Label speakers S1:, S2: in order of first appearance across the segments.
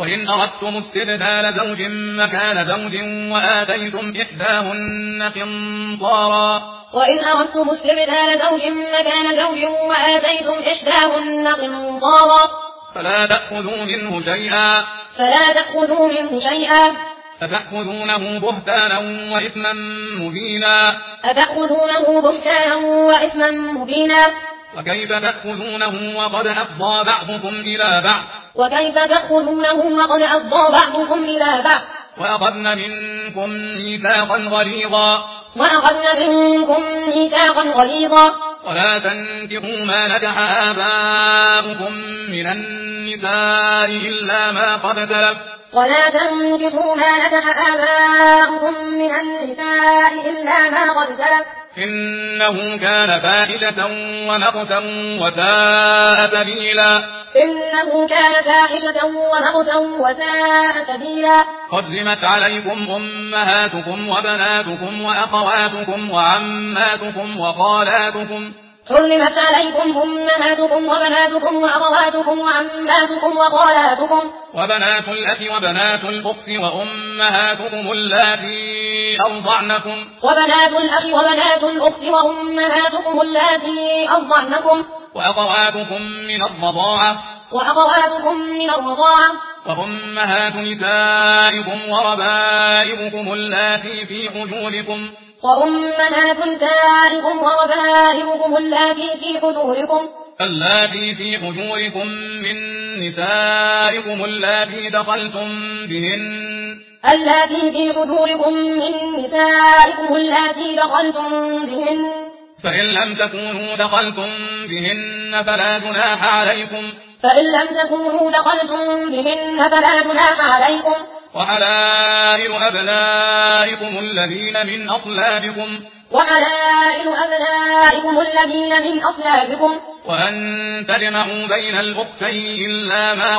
S1: وإن أردتم استبدال زوج مكان زوج وآتيتم إحداهن قنطارا فلا تأخذوا منه شيئا أتأخذونه بهتانا وإثما مبينا وكيف تأخذونه وقد أفضى بعضكم إلى بعض وأخذن منكم ميثاقا غليظا ولا تنكحوا ما نكح آباؤكم من النساء إلا ما قد سلف إنه كان فاحشة ومقتا وساء سبيلا حرمت عليكم أمهاتكم وبناتكم وأخواتكم وعماتكم وخالاتكم وبنات الأخ وبنات الأخت وأمهاتكم اللاتي أرضعنكم وأخواتكم من الرضاعة وأمهات نسائكم وربائبكم اللاتي في حجوركم من نسائكم اللاتي دخلتم بهن فإن لم تكونوا دخلتم بهن فلا جناح عليكم وحلائل أبنائكم الذين من أصلابكم وأن تجمعوا بين الأختين إلا ما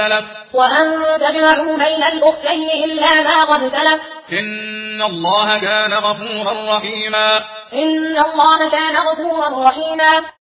S1: قد سلف إن الله كان غفورا رحيما